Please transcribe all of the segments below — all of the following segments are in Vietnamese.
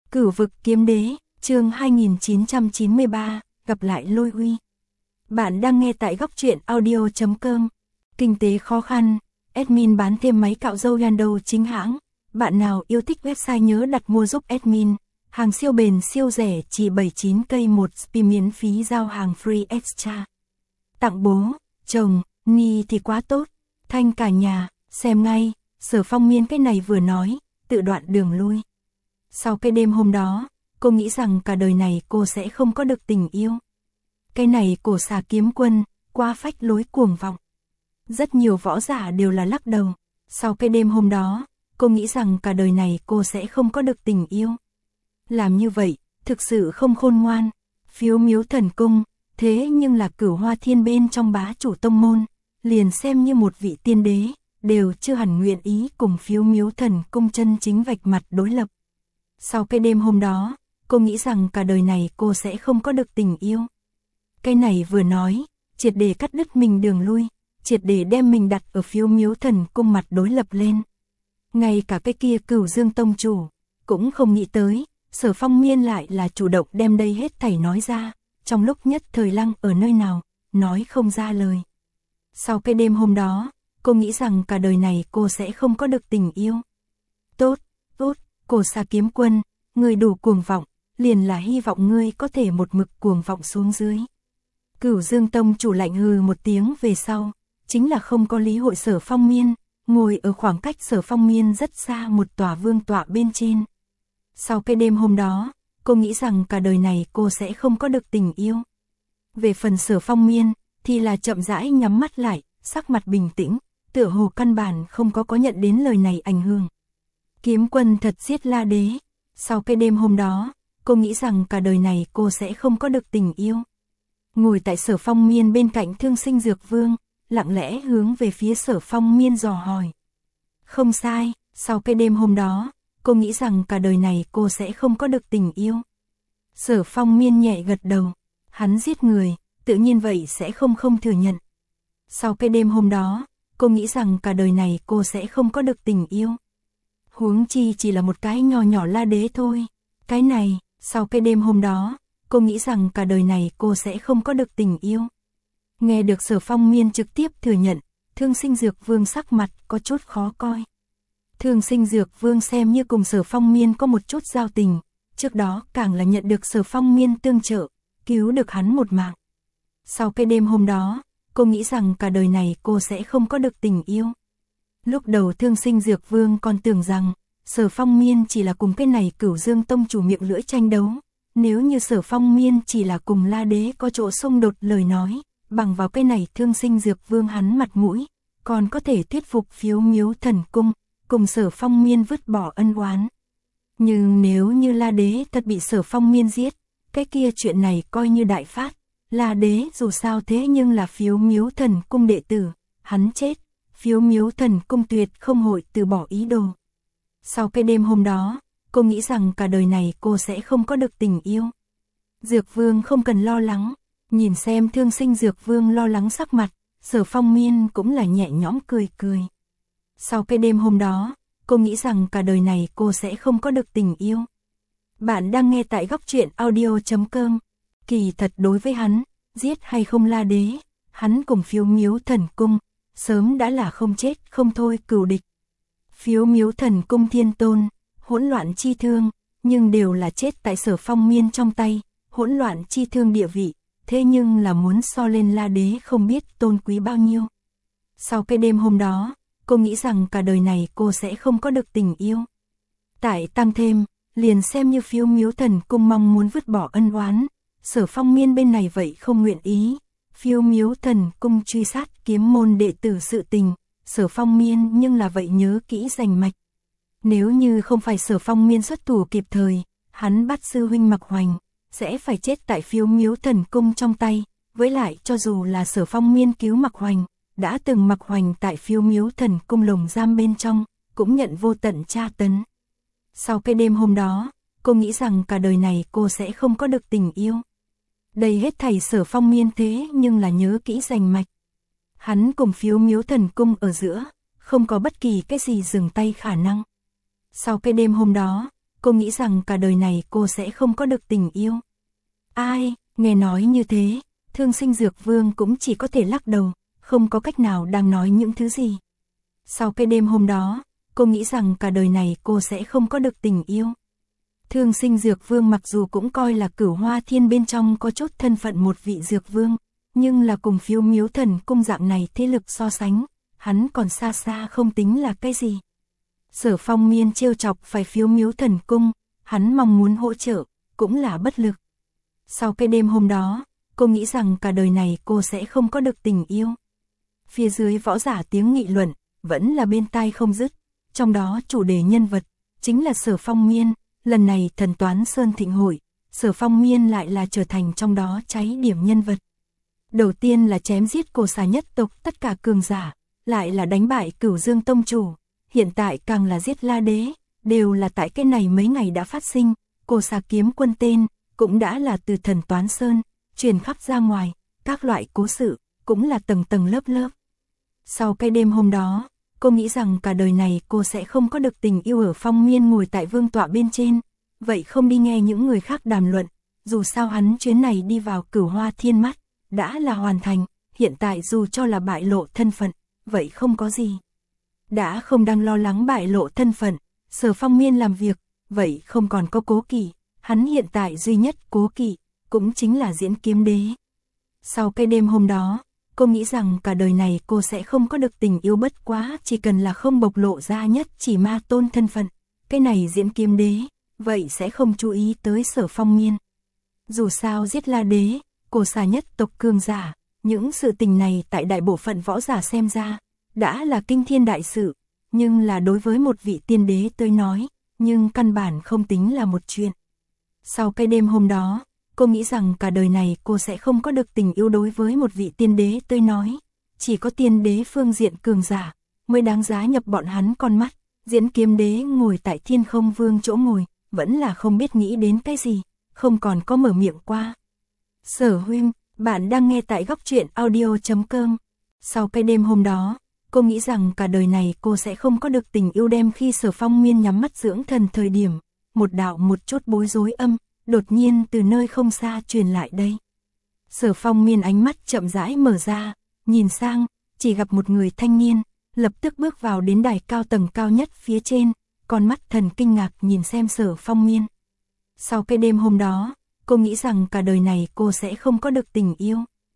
Cửu vực kiếm đế, chương 2993, gặp lại Lôi Uy. Bạn đang nghe tại góc truyện audio.com. Kinh tế khó khăn, admin bán thêm máy cạo râu Yando chính hãng. Bạn nào yêu thích website nhớ đặt mua giúp admin. Hàng siêu bền siêu rẻ chỉ 79k một spi miễn phí giao hàng free extra. Tặng bố, chồng, Ni thì quá tốt. Thanh cả nhà, xem ngay, Sở Phong Miên cái này vừa nói, tự đoạn đường lui. Sau cái đêm hôm đó, cô nghĩ rằng cả đời này cô sẽ không có được tình yêu. Cái này cổ xà kiếm quân, quá phách lối cuồng vọng. Rất nhiều võ giả đều là lắc đầu. Sau cái đêm hôm đó, cô nghĩ rằng cả đời này cô sẽ không có được tình yêu. Làm như vậy, thực sự không khôn ngoan. Phiếu miếu thần cung, thế nhưng là Cửu Hoa Thiên bên trong bá chủ tông môn, liền xem như một vị tiên đế, đều chưa hẳn nguyện ý cùng phiếu miếu thần cung chân chính vạch mặt đối lập. Sau cái đêm hôm đó, cô nghĩ rằng cả đời này cô sẽ không có được tình yêu. Cái này vừa nói, triệt để cắt đứt mình đường lui, triệt để đem mình đặt ở phiếu miếu thần cung mặt đối lập lên. Ngay cả cái kia Cửu Dương tông chủ, cũng không nghĩ tới, Sở Phong Miên lại là chủ động đem đây hết thảy nói ra, trong lúc nhất thời lăng ở nơi nào, nói không ra lời. Sau cái đêm hôm đó, cô nghĩ rằng cả đời này cô sẽ không có được tình yêu. Tốt, cổ xà kiếm quân, người đủ cuồng vọng, liền là hy vọng ngươi có thể một mực cuồng vọng xuống dưới. Cửu Dương tông chủ lạnh hừ một tiếng về sau, chính là không có lý hội Sở Phong Miên, ngồi ở khoảng cách Sở Phong Miên rất xa một tòa vương tọa bên trên. Sau cái đêm hôm đó, cô nghĩ rằng cả đời này cô sẽ không có được tình yêu. Về phần Sở Phong Miên, thì là chậm rãi nhắm mắt lại, sắc mặt bình tĩnh, tựa hồ căn bản không có nhận đến lời này ảnh hưởng. Kiếm quân thật giết La Đế. Sau cái đêm hôm đó, cô nghĩ rằng cả đời này cô sẽ không có được tình yêu. Ngồi tại Sở Phong Miên bên cạnh Thương Sinh Dược Vương, lặng lẽ hướng về phía Sở Phong Miên dò hỏi. Không sai, sau cái đêm hôm đó, cô nghĩ rằng cả đời này cô sẽ không có được tình yêu. Sở Phong Miên nhẹ gật đầu, hắn giết người, tự nhiên vậy sẽ không thừa nhận. Sau cái đêm hôm đó, cô nghĩ rằng cả đời này cô sẽ không có được tình yêu. Huống chi chỉ là một cái nhỏ nhỏ La Đế thôi. Cái này, sau cái đêm hôm đó, cô nghĩ rằng cả đời này cô sẽ không có được tình yêu. Nghe được Sở Phong Miên trực tiếp thừa nhận, Thương Sinh Dược Vương sắc mặt có chút khó coi. Thương Sinh Dược Vương xem như cùng Sở Phong Miên có một chút giao tình, trước đó càng là nhận được Sở Phong Miên tương trợ, cứu được hắn một mạng. Sau cái đêm hôm đó, cô nghĩ rằng cả đời này cô sẽ không có được tình yêu. Lúc đầu Thương Sinh Dược Vương còn tưởng rằng, Sở Phong Miên chỉ là cùng cái này Cửu Dương tông chủ miệng lưỡi tranh đấu. Nếu như Sở Phong Miên chỉ là cùng La Đế có chỗ xung đột lời nói, bằng vào cái này Thương Sinh Dược Vương hắn mặt mũi, còn có thể thuyết phục phiếu miếu thần cung, cùng Sở Phong Miên vứt bỏ ân oán. Nhưng nếu như La Đế thật bị Sở Phong Miên giết, cái kia chuyện này coi như đại phát. La Đế dù sao thế nhưng là phiếu miếu thần cung đệ tử, hắn chết, phiếu miếu thần cung tuyệt không hội từ bỏ ý đồ. Sau cái đêm hôm đó, cô nghĩ rằng cả đời này cô sẽ không có được tình yêu. Dược Vương không cần lo lắng, nhìn xem Thương Sinh Dược Vương lo lắng sắc mặt, Sở Phong Miên cũng là nhẹ nhõm cười. Sau cái đêm hôm đó, cô nghĩ rằng cả đời này cô sẽ không có được tình yêu. Bạn đang nghe tại góc truyện audio.com. Kỳ thật đối với hắn, giết hay không La Đế, hắn cùng phiếu miếu thần cung, sớm đã là không chết không thôi cừu địch. Phiếu miếu thần cung thiên tôn, hỗn loạn chi thương, nhưng đều là chết tại Sở Phong Miên trong tay, hỗn loạn chi thương địa vị, thế nhưng là muốn so lên La Đế không biết tôn quý bao nhiêu. Sau cái đêm hôm đó, cô nghĩ rằng cả đời này cô sẽ không có được tình yêu. Tại tăng thêm, liền xem như phiếu miếu thần cung mong muốn vứt bỏ ân oán, Sở Phong Miên bên này vậy không nguyện ý. Phiếu miếu thần cung truy sát kiếm môn đệ tử sự tình, Sở Phong Miên nhưng là vậy nhớ kỹ rành mạch. Nếu như không phải Sở Phong Miên xuất thủ kịp thời, hắn bắt sư huynh Mạc Hoành, sẽ phải chết tại phiếu miếu thần cung trong tay. Với lại cho dù là Sở Phong Miên cứu Mạc Hoành, đã từng Mạc Hoành tại phiếu miếu thần cung lồng giam bên trong, cũng nhận vô tận tra tấn. Sau cái đêm hôm đó, cô nghĩ rằng cả đời này cô sẽ không có được tình yêu. Đây hết thảy Sở Phong Miên thế nhưng là nhớ kỹ rành mạch. Hắn cùng phiếu miếu thần cung ở giữa, không có bất kỳ cái gì dừng tay khả năng. Sau cái đêm hôm đó, cô nghĩ rằng cả đời này cô sẽ không có được tình yêu. Ai, nghe nói như thế, Thương Sinh Dược Vương cũng chỉ có thể lắc đầu, không có cách nào đang nói những thứ gì. Sau cái đêm hôm đó, cô nghĩ rằng cả đời này cô sẽ không có được tình yêu. Thương Sinh Dược Vương mặc dù cũng coi là Cửu Hoa Thiên bên trong có chút thân phận một vị dược vương, nhưng là cùng Phiêu Miếu Thần Cung dạng này thế lực so sánh, hắn còn xa xa không tính là cái gì. Sở Phong Miên trêu chọc phải Phiêu Miếu Thần Cung, hắn mong muốn hỗ trợ, cũng là bất lực. Sau cái đêm hôm đó, cô nghĩ rằng cả đời này cô sẽ không có được tình yêu. Phía dưới võ giả tiếng nghị luận, vẫn là bên tai không dứt, trong đó chủ đề nhân vật, chính là Sở Phong Miên, lần này Thần Toán Sơn thịnh hội, Sở Phong Miên lại là trở thành trong đó cháy điểm nhân vật. Đầu tiên là chém giết Cổ Xà nhất tộc tất cả cường giả, lại là đánh bại Cửu Dương Tông Chủ, hiện tại càng là giết La Đế, đều là tại cái này mấy ngày đã phát sinh, Cổ Xà kiếm quân tên, cũng đã là từ Thần Toán Sơn, truyền khắp ra ngoài, các loại cố sự, cũng là tầng tầng lớp lớp. Sau cái đêm hôm đó, cô nghĩ rằng cả đời này cô sẽ không có được tình yêu. Ở Phong Miên ngồi tại vương tọa bên trên, vậy không đi nghe những người khác đàm luận, dù sao hắn chuyến này đi vào Cửu Hoa Thiên mắt, đã là hoàn thành, hiện tại dù cho là bại lộ thân phận, vậy không có gì. Đã không đang lo lắng bại lộ thân phận, Sở Phong Miên làm việc, vậy không còn có cố kỵ, hắn hiện tại duy nhất cố kỵ, cũng chính là Diễn Kiếm Đế. Sau cái đêm hôm đó, cô nghĩ rằng cả đời này cô sẽ không có được tình yêu, bất quá chỉ cần là không bộc lộ ra nhất chỉ ma tôn thân phận, cái này Diễn Kiếm Đế, vậy sẽ không chú ý tới Sở Phong Miên. Dù sao giết La Đế, Cổ Xà nhất tộc cường giả, những sự tình này tại đại bộ phận võ giả xem ra, đã là kinh thiên đại sự, nhưng là đối với một vị tiên đế tới nói, nhưng căn bản không tính là một chuyện. Sau cái đêm hôm đó, cô nghĩ rằng cả đời này cô sẽ không có được tình yêu. Đối với một vị tiên đế tới nói, chỉ có tiên đế phương diện cường giả mới đáng giá nhập bọn hắn con mắt. Diễn Kiếm Đế ngồi tại Thiên Không Vương chỗ ngồi, vẫn là không biết nghĩ đến cái gì, không còn có mở miệng qua. Sở huynh, bạn đang nghe tại Góc Truyện Audio.com. Sau cái đêm hôm đó, cô nghĩ rằng cả đời này cô sẽ không có được tình yêu. Đem khi Sở Phong Miên nhắm mắt dưỡng thần thời điểm, một đạo một chút bối rối âm đột nhiên từ nơi không xa truyền lại đây. Sở Phong Miên ánh mắt chậm rãi mở ra, nhìn sang, chỉ gặp một người thanh niên, lập tức bước vào đến đài cao tầng cao nhất phía trên, con mắt thần kinh ngạc nhìn xem Sở Phong Miên. Sau cái đêm hôm đó, cô nghĩ rằng cả đời này cô sẽ không có được tình yêu.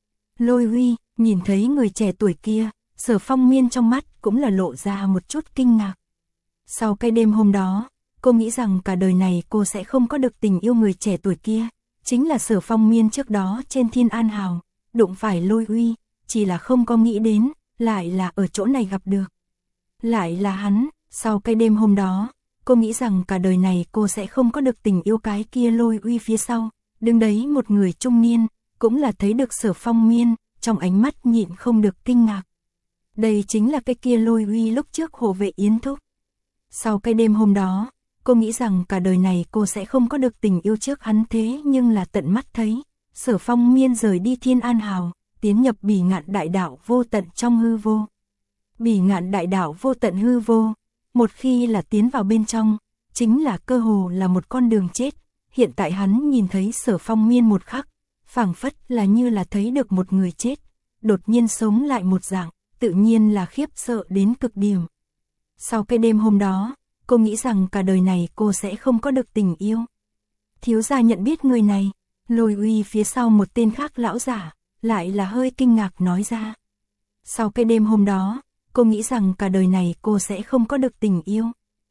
Lôi Huy, nhìn thấy người trẻ tuổi kia, Sở Phong Miên trong mắt cũng là lộ ra một chút kinh ngạc. Sau cái đêm hôm đó, cô nghĩ rằng cả đời này cô sẽ không có được tình yêu. Người trẻ tuổi kia, chính là Sở Phong Miên trước đó trên Thiên An Hào, đụng phải Lôi Huy, chỉ là không có nghĩ đến, lại là ở chỗ này gặp được. Lại là hắn, sau cái đêm hôm đó, cô nghĩ rằng cả đời này cô sẽ không có được tình yêu. Cái kia Lôi Huy phía sau, đứng đấy một người trung niên, cũng là thấy được Sở Phong Miên, trong ánh mắt nhịn không được kinh ngạc. Đây chính là cái kia Lôi Huy lúc trước hộ vệ Yến Thúc. Sau cái đêm hôm đó, cô nghĩ rằng cả đời này cô sẽ không có được tình yêu trước hắn, thế nhưng là tận mắt thấy, Sở Phong Miên rời đi Thiên An Hào, tiến nhập Bỉ Ngạn Đại Đạo vô tận trong hư vô. Bỉ Ngạn Đại Đạo vô tận hư vô, một khi là tiến vào bên trong, chính là cơ hồ là một con đường chết. Hiện tại hắn nhìn thấy Sở Phong Miên một khắc, phảng phất là như là thấy được một người chết, đột nhiên sống lại một dạng, tự nhiên là khiếp sợ đến cực điểm. Sau cái đêm hôm đó, cô nghĩ rằng cả đời này cô sẽ không có được tình yêu. Thiếu gia nhận biết người này, Lôi Uy phía sau một tên khác lão giả, lại là hơi kinh ngạc nói ra. Sau cái đêm hôm đó, cô nghĩ rằng cả đời này cô sẽ không có được tình yêu.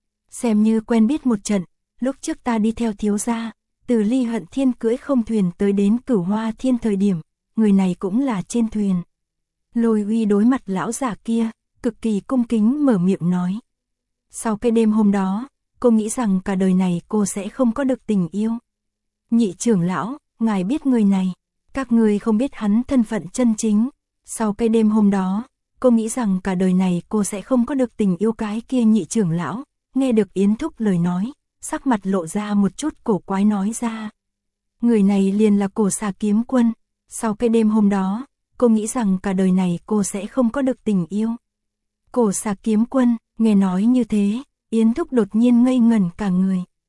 Xem như quen biết một trận, lúc trước ta đi theo thiếu gia, từ Ly Hận Thiên cưỡi không thuyền tới đến Cửu Hoa Thiên thời điểm, người này cũng là trên thuyền. Lôi Uy đối mặt lão giả kia, cực kỳ cung kính mở miệng nói. Sau cái đêm hôm đó, cô nghĩ rằng cả đời này cô sẽ không có được tình yêu. Nhị trưởng lão, ngài biết người này, các người không biết hắn thân phận chân chính. Sau cái đêm hôm đó, cô nghĩ rằng cả đời này cô sẽ không có được tình yêu. Cái kia nhị trưởng lão, nghe được Yến Thúc lời nói, sắc mặt lộ ra một chút cổ quái nói ra. Người này liền là Cổ Xà kiếm quân. Sau cái đêm hôm đó, cô nghĩ rằng cả đời này cô sẽ không có được tình yêu. Cổ Xà kiếm quân, nghe nói như thế, Yến Thúc đột nhiên ngây ngẩn cả người.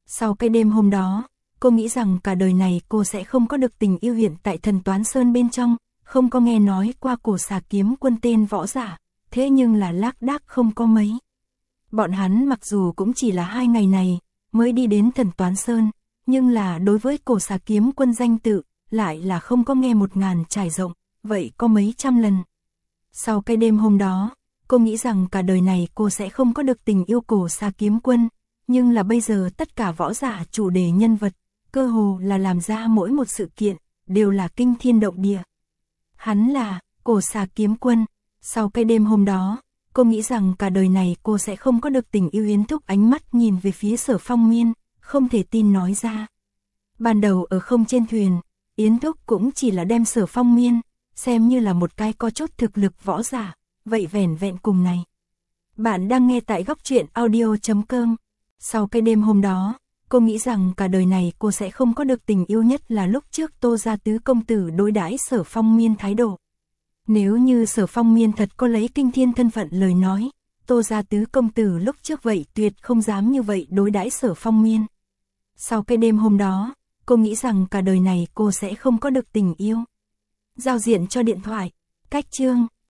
Sau cái đêm hôm đó, cô nghĩ rằng cả đời này cô sẽ không có được tình yêu hiện tại Thần Toán Sơn bên trong, không có nghe nói qua Cổ Xà Kiếm Quân tên võ giả, thế nhưng là lác đác không có mấy. Bọn hắn mặc dù cũng chỉ là 2 ngày này mới đi đến Thần Toán Sơn, nhưng là đối với Cổ Xà Kiếm Quân danh tự, lại là không có nghe 1000 trải rộng, vậy có mấy trăm lần. Sau cái đêm hôm đó, cô nghĩ rằng cả đời này cô sẽ không có được tình yêu Cổ Xà Kiếm Quân, nhưng là bây giờ tất cả võ giả chủ đề nhân vật, cơ hồ là làm ra mỗi một sự kiện, đều là kinh thiên động địa. Hắn là Cổ Xà Kiếm Quân. Sau cái đêm hôm đó, cô nghĩ rằng cả đời này cô sẽ không có được tình yêu. Yến Thúc ánh mắt nhìn về phía Sở Phong Miên, không thể tin nói ra. Ban đầu ở không trên thuyền, Yến Thúc cũng chỉ là đem Sở Phong Miên xem như là một cái có chút thực lực võ giả, vậy vẻn vẹn cùng này. Bạn đang nghe tại Góc Truyện Audio.com. Sau cái đêm hôm đó, cô nghĩ rằng cả đời này cô sẽ không có được tình yêu, nhất là lúc trước Tô Gia Tứ công tử đối đãi Sở Phong Miên thái độ. Nếu như Sở Phong Miên thật có lấy kinh thiên thân phận lời nói, Tô Gia Tứ công tử lúc trước vậy tuyệt không dám như vậy đối đãi Sở Phong Miên. Sau cái đêm hôm đó, cô nghĩ rằng cả đời này cô sẽ không có được tình yêu. Giao diện cho điện thoại, cách chương.